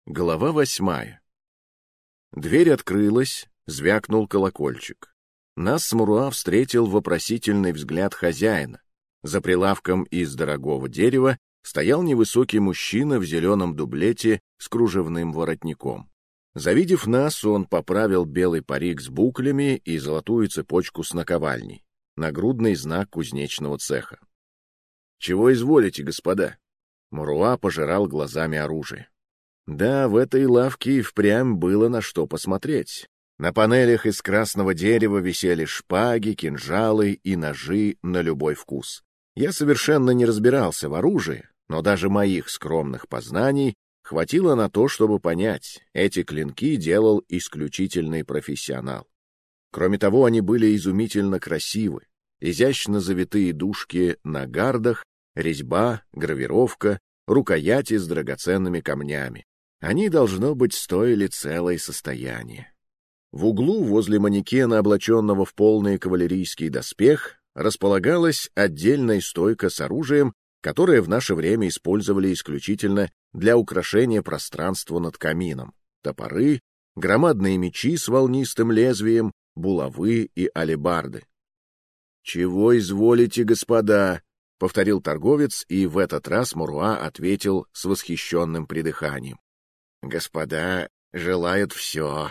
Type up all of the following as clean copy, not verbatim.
Глава 8. Дверь открылась, звякнул колокольчик. Нас с Муруа встретил вопросительный взгляд хозяина. За прилавком из дорогого дерева стоял невысокий мужчина в зеленом дублете с кружевным воротником. Завидев нас, он поправил белый парик с буклями и золотую цепочку с наковальней, нагрудный знак кузнечного цеха. — Чего изволите, господа? Муруа пожирал глазами оружие. Да, в этой лавке и впрямь было на что посмотреть. На панелях из красного дерева висели шпаги, кинжалы и ножи на любой вкус. Я совершенно не разбирался в оружии, но даже моих скромных познаний хватило на то, чтобы понять, эти клинки делал исключительный профессионал. Кроме того, они были изумительно красивы. Изящно завитые дужки на гардах, резьба, гравировка, рукояти с драгоценными камнями. Они, должно быть, стоили целое состояние. В углу, возле манекена, облаченного в полный кавалерийский доспех, располагалась отдельная стойка с оружием, которое в наше время использовали исключительно для украшения пространства над камином. Топоры, громадные мечи с волнистым лезвием, булавы и алебарды. — Чего изволите, господа? — повторил торговец, и в этот раз Муруа ответил с восхищенным придыханием. Господа желают все.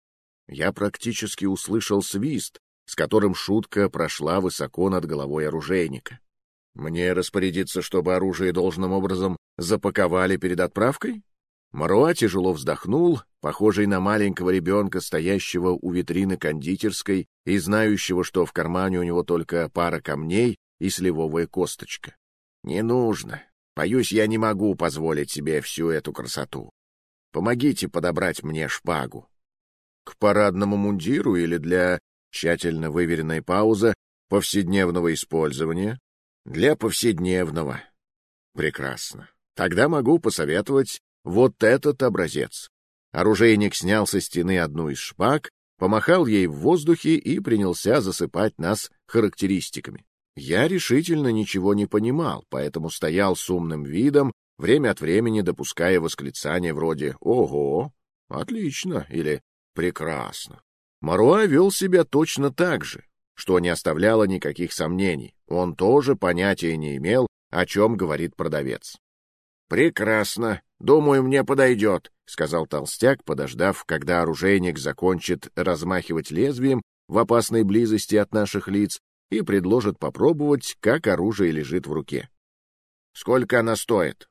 Я практически услышал свист, с которым шутка прошла высоко над головой оружейника. Мне распорядиться, чтобы оружие должным образом запаковали перед отправкой? Маруа тяжело вздохнул, похожий на маленького ребенка, стоящего у витрины кондитерской и знающего, что в кармане у него только пара камней и сливовая косточка. Не нужно. Боюсь, я не могу позволить себе всю эту красоту. Помогите подобрать мне шпагу. К парадному мундиру или для, тщательно выверенной пауза, повседневного использования? Для повседневного. Прекрасно. Тогда могу посоветовать вот этот образец. Оружейник снял со стены одну из шпаг, помахал ей в воздухе и принялся засыпать нас характеристиками. Я решительно ничего не понимал, поэтому стоял с умным видом, время от времени допуская восклицания вроде «Ого! Отлично!» или «Прекрасно!». Маруа вел себя точно так же, что не оставляло никаких сомнений. Он тоже понятия не имел, о чем говорит продавец. «Прекрасно! Думаю, мне подойдет», — сказал толстяк, подождав, когда оружейник закончит размахивать лезвием в опасной близости от наших лиц и предложит попробовать, как оружие лежит в руке. «Сколько она стоит?»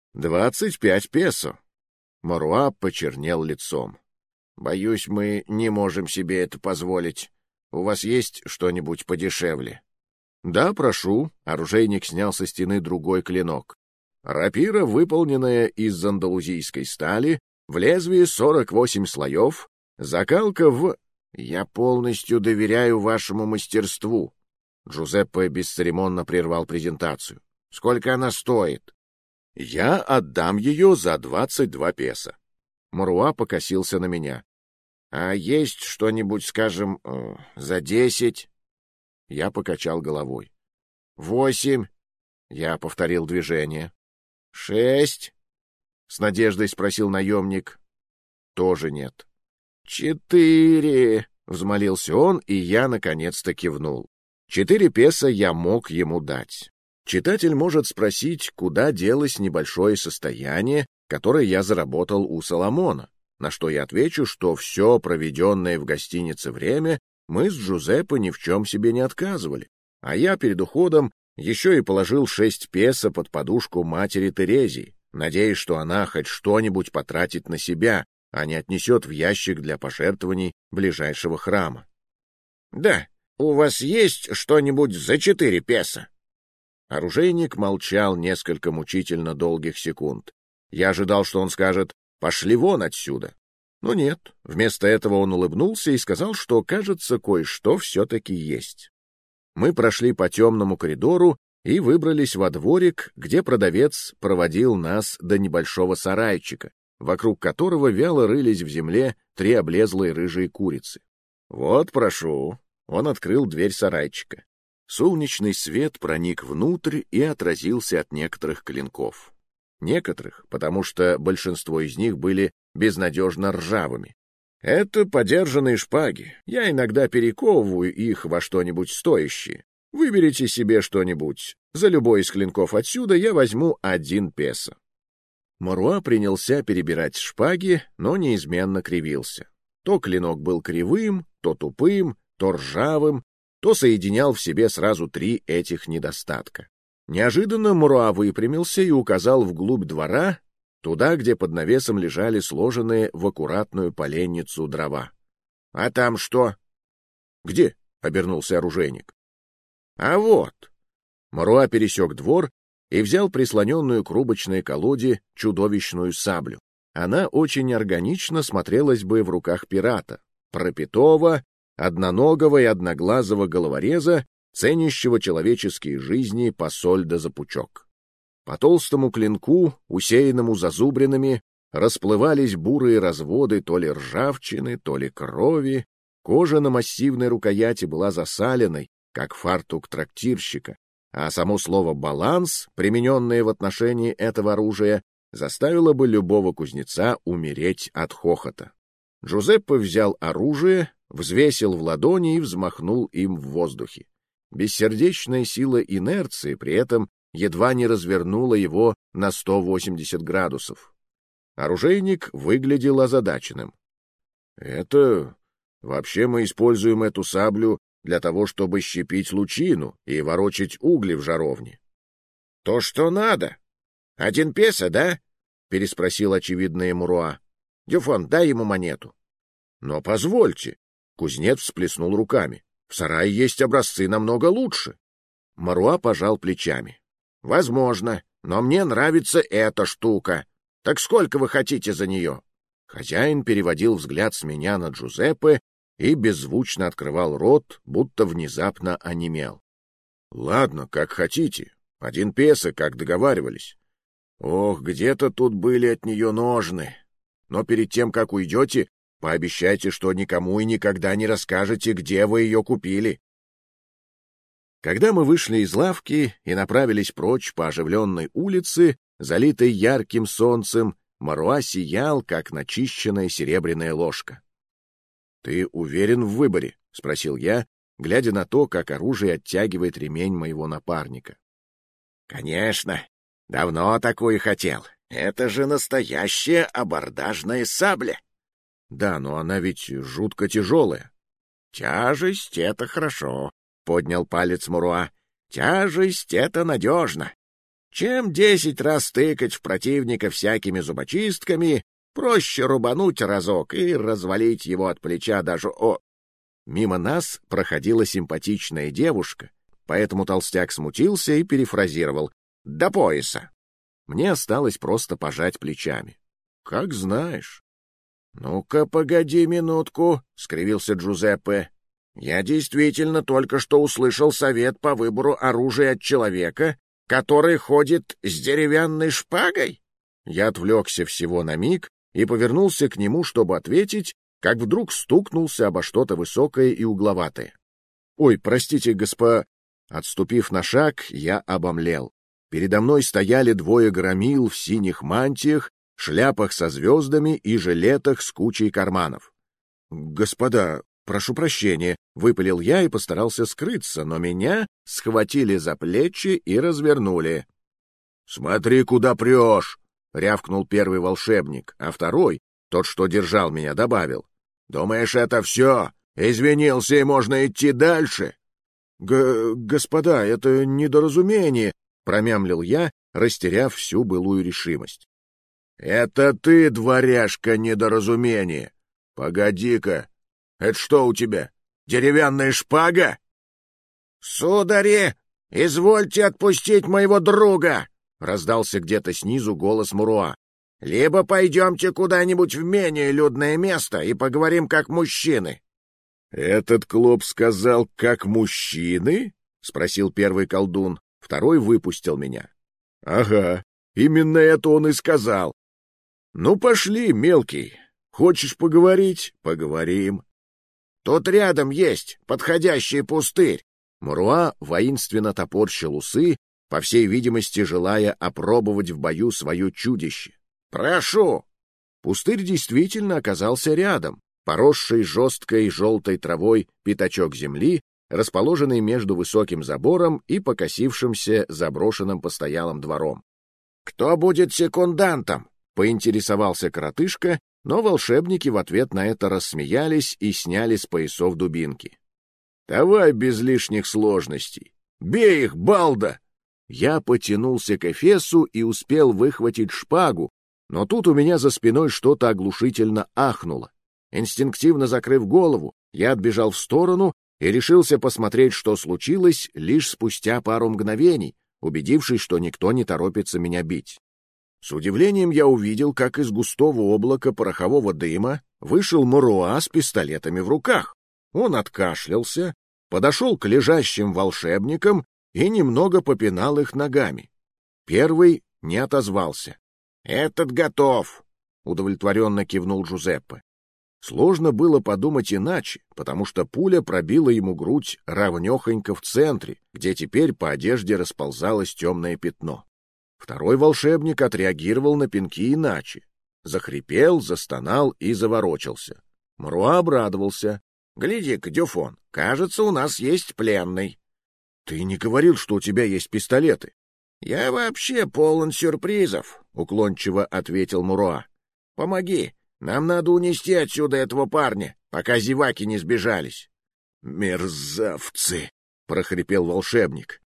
25 песо. Маруа почернел лицом. Боюсь, мы не можем себе это позволить. У вас есть что-нибудь подешевле? Да, прошу. Оружейник снял со стены другой клинок. Рапира, выполненная из андалузийской стали, в лезвии 48 слоев, закалка в... Я полностью доверяю вашему мастерству. Джузеппе бесцеремонно прервал презентацию. Сколько она стоит? Я отдам ее за 22 песо. Маруа покосился на меня. А есть что-нибудь, скажем, за 10? Я покачал головой. 8. Я повторил движение. 6. С надеждой спросил наемник. Тоже нет. 4. Взмолился он, и я наконец-то кивнул. 4 песо я мог ему дать. Читатель может спросить, куда делось небольшое состояние, которое я заработал у Соломона, на что я отвечу, что все проведенное в гостинице время мы с Джузеппе ни в чем себе не отказывали, а я перед уходом еще и положил 6 песо под подушку матери Терезии, надеясь, что она хоть что-нибудь потратит на себя, а не отнесет в ящик для пожертвований ближайшего храма. — Да, у вас есть что-нибудь за 4 песо? Оружейник молчал несколько мучительно долгих секунд. Я ожидал, что он скажет «пошли вон отсюда». Но нет, вместо этого он улыбнулся и сказал, что, кажется, кое-что все-таки есть. Мы прошли по темному коридору и выбрались во дворик, где продавец проводил нас до небольшого сарайчика, вокруг которого вяло рылись в земле 3 облезлые рыжие курицы. «Вот, прошу». Он открыл дверь сарайчика. Солнечный свет проник внутрь и отразился от некоторых клинков. некоторых, потому что большинство из них были безнадежно ржавыми. Это подержанные шпаги. Я иногда перековываю их во что-нибудь стоящее. Выберите себе что-нибудь. За любой из клинков отсюда я возьму 1 песо. Маруа принялся перебирать шпаги, но неизменно кривился. То клинок был кривым, то тупым, то ржавым, то соединял в себе сразу 3 этих недостатка. Неожиданно Маруа выпрямился и указал вглубь двора, туда, где под навесом лежали сложенные в аккуратную поленницу дрова. — А там что? — Где? — обернулся оружейник. — А вот. Маруа пересек двор и взял прислоненную к рубочной колоде чудовищную саблю. Она очень органично смотрелась бы в руках пирата, пропитого, одноногого и одноглазого головореза, ценящего человеческие жизни по соль да за пучок. По толстому клинку, усеянному зазубринами, расплывались бурые разводы то ли ржавчины, то ли крови. Кожа на массивной рукояти была засаленной, как фартук трактирщика, а само слово «баланс», примененное в отношении этого оружия, заставило бы любого кузнеца умереть от хохота. Джузеппе взял оружие, взвесил в ладони и взмахнул им в воздухе. Бессердечная сила инерции при этом едва не развернула его на 180 градусов. Оружейник выглядел озадаченным. — Это... Вообще мы используем эту саблю для того, чтобы щепить лучину и ворочать угли в жаровне. — То, что надо. 1 песо, да? — переспросил очевидный Маруа. — Дюфон, дай ему монету. — Но позвольте. Кузнец всплеснул руками. — В сарае есть образцы намного лучше. Маруа пожал плечами. — Возможно, но мне нравится эта штука. Так сколько вы хотите за нее? Хозяин переводил взгляд с меня на Джузеппе и беззвучно открывал рот, будто внезапно онемел. — Ладно, как хотите. 1 песо, как договаривались. Ох, где-то тут были от нее ножны. Но перед тем, как уйдете, пообещайте, что никому и никогда не расскажете, где вы ее купили. Когда мы вышли из лавки и направились прочь по оживленной улице, залитой ярким солнцем, Маруа сиял, как начищенная серебряная ложка. — Ты уверен в выборе? — спросил я, глядя на то, как оружие оттягивает ремень моего напарника. — Конечно. Давно такую хотел. Это же настоящая абордажная сабля. — Да, но она ведь жутко тяжелая. — Тяжесть — это хорошо, — поднял палец Маруа. — Тяжесть — это надежно. Чем 10 раз тыкать в противника всякими зубочистками, проще рубануть разок и развалить его от плеча даже о... Мимо нас проходила симпатичная девушка, поэтому толстяк смутился и перефразировал: «До пояса». Мне осталось просто пожать плечами. «Как знаешь». «Ну-ка, погоди минутку», — скривился Джузеппе. «Я действительно только что услышал совет по выбору оружия от человека, который ходит с деревянной шпагой?» Я отвлекся всего на миг и повернулся к нему, чтобы ответить, как вдруг стукнулся обо что-то высокое и угловатое. «Ой, простите, Отступив на шаг, я обомлел. Передо мной стояли 2 громил в синих мантиях, шляпах со звездами и жилетах с кучей карманов. «Господа, прошу прощения», — выпалил я и постарался скрыться, но меня схватили за плечи и развернули. «Смотри, куда прешь!» — рявкнул первый волшебник, а второй, тот, что держал меня, добавил: «Думаешь, это все? Извинился, и можно идти дальше?» «Господа, это недоразумение», — промямлил я, растеряв всю былую решимость. «Это ты, дворяжка, недоразумение! Погоди-ка, это что у тебя, деревянная шпага?» «Судари, извольте отпустить моего друга!» — раздался где-то снизу голос Маруа. «Либо пойдемте куда-нибудь в менее людное место и поговорим как мужчины». «Этот клоп сказал, как мужчины?» — спросил первый колдун. Второй выпустил меня. «Ага, именно это он и сказал. Ну, пошли, мелкий. Хочешь поговорить? Поговорим». «Тут рядом есть подходящий пустырь». Маруа воинственно топорщил усы по всей видимости, желая опробовать в бою свое чудище. «Прошу!» Пустырь действительно оказался рядом, поросший жесткой желтой травой пятачок земли, расположенный между высоким забором и покосившимся заброшенным постоялым двором. «Кто будет секундантом?» — поинтересовался коротышка, но волшебники в ответ на это рассмеялись и сняли с поясов дубинки. «Давай без лишних сложностей. Бей их, балда!» Я потянулся к эфесу и успел выхватить шпагу, но тут у меня за спиной что-то оглушительно ахнуло. Инстинктивно закрыв голову, я отбежал в сторону и решился посмотреть, что случилось, лишь спустя пару мгновений, убедившись, что никто не торопится меня бить. С удивлением я увидел, как из густого облака порохового дыма вышел Моруа с пистолетами в руках. Он откашлялся, подошел к лежащим волшебникам и немного попинал их ногами. Первый не отозвался. «Этот готов», — удовлетворенно кивнул Джузеппе. Сложно было подумать иначе, потому что пуля пробила ему грудь равнёхонько в центре, где теперь по одежде расползалось темное пятно. Второй волшебник отреагировал на пинки иначе. Захрипел, застонал и заворочился. Мруа обрадовался. «Гляди-ка, Дюфон, кажется, у нас есть пленный». «Ты не говорил, что у тебя есть пистолеты?» «Я вообще полон сюрпризов», — уклончиво ответил Муруа. «Помоги, нам надо унести отсюда этого парня, пока зеваки не сбежались». «Мерзавцы!» — прохрипел волшебник.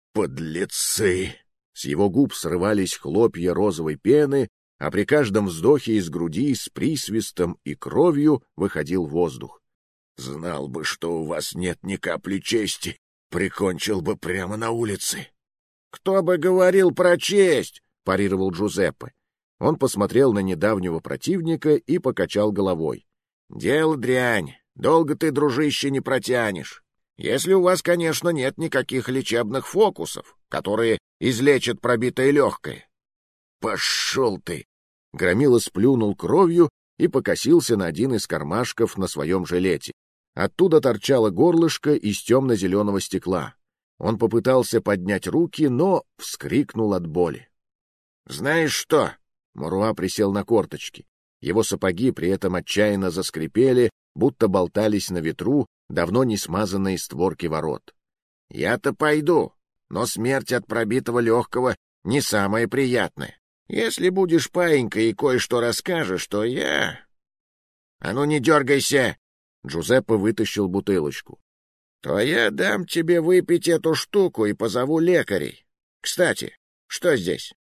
«Подлецы!» С его губ срывались хлопья розовой пены, а при каждом вздохе из груди с присвистом и кровью выходил воздух. «Знал бы, что у вас нет ни капли чести, прикончил бы прямо на улице». «Кто бы говорил про честь?» — парировал Джузеппе. Он посмотрел на недавнего противника и покачал головой. «Дело дрянь. Долго ты, дружище, не протянешь. Если у вас, конечно, нет никаких лечебных фокусов, которые излечат пробитое легкое». «Пошел ты!» Громила сплюнул кровью и покосился на один из кармашков на своем жилете. Оттуда торчало горлышко из темно-зеленого стекла. Он попытался поднять руки, но вскрикнул от боли. «Знаешь что?» — Муруа присел на корточки. Его сапоги при этом отчаянно заскрипели, будто болтались на ветру давно не смазанные створки ворот. «Я-то пойду, но смерть от пробитого легкого не самое приятное. Если будешь паинькой и кое-что расскажешь, то я...» «А ну не дергайся!» — Джузеппе вытащил бутылочку. «То я дам тебе выпить эту штуку и позову лекарей. Кстати, что здесь?»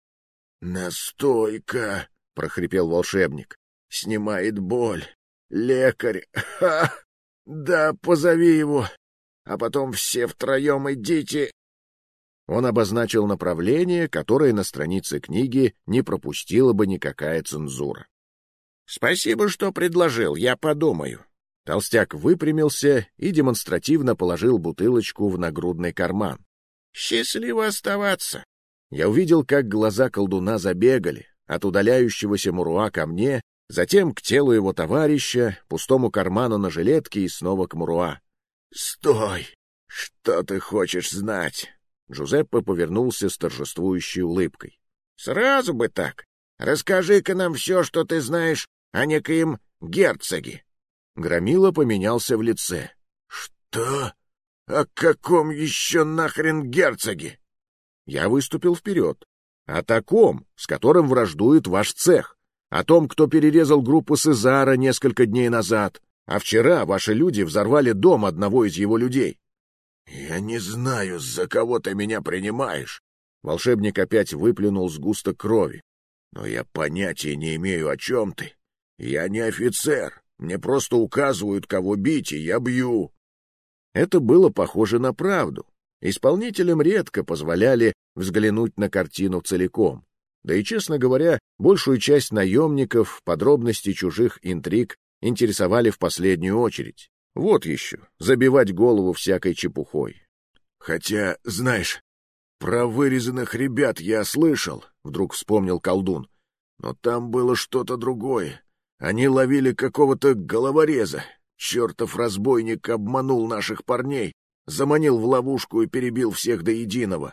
«Настойка», — прохрипел волшебник. «Снимает боль. Лекарь. Ха! Да, позови его. А потом все втроем идите». Он обозначил направление, которое на странице книги не пропустила бы никакая цензура. «Спасибо, что предложил, я подумаю». Толстяк выпрямился и демонстративно положил бутылочку в нагрудный карман. «Счастливо оставаться!» Я увидел, как глаза колдуна забегали, от удаляющегося Муруа ко мне, затем к телу его товарища, пустому карману на жилетке и снова к Муруа. «Стой! Что ты хочешь знать?» Джузеппе повернулся с торжествующей улыбкой. «Сразу бы так! Расскажи-ка нам все, что ты знаешь о некоем герцоге». Громила поменялся в лице. «Что? О каком еще нахрен герцоге?» Я выступил вперед. «О таком, с которым враждует ваш цех. О том, кто перерезал группу Сезара несколько дней назад. А вчера ваши люди взорвали дом одного из его людей». «Я не знаю, за кого ты меня принимаешь». Волшебник опять выплюнул сгусток крови. «Но я понятия не имею, о чем ты. Я не офицер. Мне просто указывают, кого бить, и я бью». Это было похоже на правду. Исполнителям редко позволяли взглянуть на картину целиком. Да и, честно говоря, большую часть наемников подробности чужих интриг интересовали в последнюю очередь. Вот еще, забивать голову всякой чепухой. «Хотя, знаешь, про вырезанных ребят я слышал», — вдруг вспомнил колдун. «Но там было что-то другое. Они ловили какого-то головореза. Чертов разбойник обманул наших парней, заманил в ловушку и перебил всех до единого».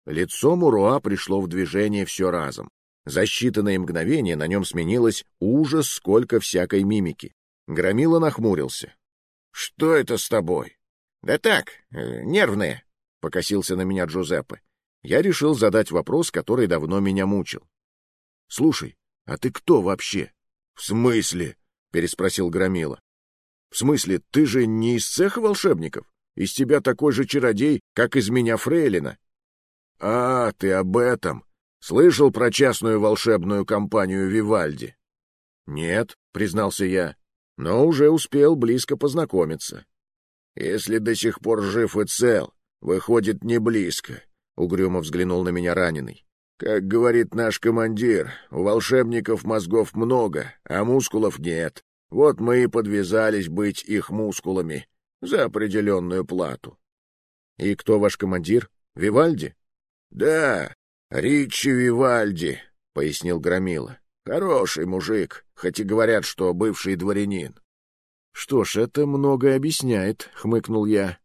Лицо Муруа пришло в движение все разом. За считанные мгновения на нем сменилось ужас, сколько всякой мимики. Громила нахмурился. — Что это с тобой? — Да так, нервные, — покосился на меня Джузеппе. Я решил задать вопрос, который давно меня мучил. — Слушай, а ты кто вообще? — В смысле? — переспросил Громила. — В смысле, ты же не из цеха волшебников? Из тебя такой же чародей, как из меня фрейлина. — А, ты об этом. Слышал про частную волшебную компанию Вивальди? — Нет, — признался я, — но уже успел близко познакомиться. — Если до сих пор жив и цел, выходит, не близко, — угрюмо взглянул на меня раненый. — Как говорит наш командир, у волшебников мозгов много, а мускулов нет. Вот мы и подвязались быть их мускулами за определенную плату. — И кто ваш командир? Вивальди? — Да, Ричи Вивальди, — пояснил Громила. — Хороший мужик, хоть и говорят, что бывший дворянин. — Что ж, это многое объясняет, — хмыкнул я.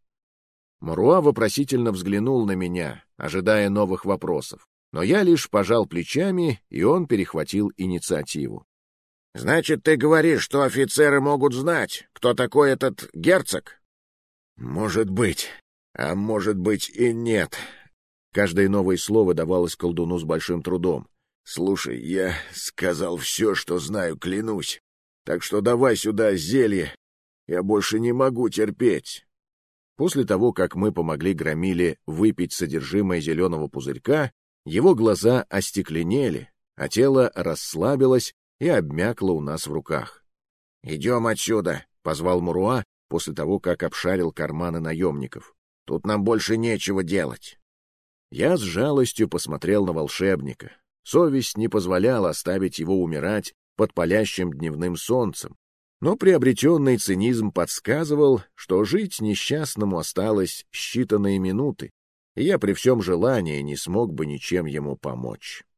Муруа вопросительно взглянул на меня, ожидая новых вопросов. Но я лишь пожал плечами, и он перехватил инициативу. — Значит, ты говоришь, что офицеры могут знать, кто такой этот герцог? — Может быть, а может быть и нет. Каждое новое слово давалось колдуну с большим трудом. — Слушай, я сказал все, что знаю, клянусь. Так что давай сюда зелье. Я больше не могу терпеть. После того, как мы помогли Громиле выпить содержимое зеленого пузырька, его глаза остекленели, а тело расслабилось и обмякло у нас в руках. — Идем отсюда, — позвал Муруа после того, как обшарил карманы наемников. — Тут нам больше нечего делать. Я с жалостью посмотрел на волшебника. Совесть не позволяла оставить его умирать под палящим дневным солнцем, но приобретенный цинизм подсказывал, что жить несчастному осталось считанные минуты, и я при всем желании не смог бы ничем ему помочь.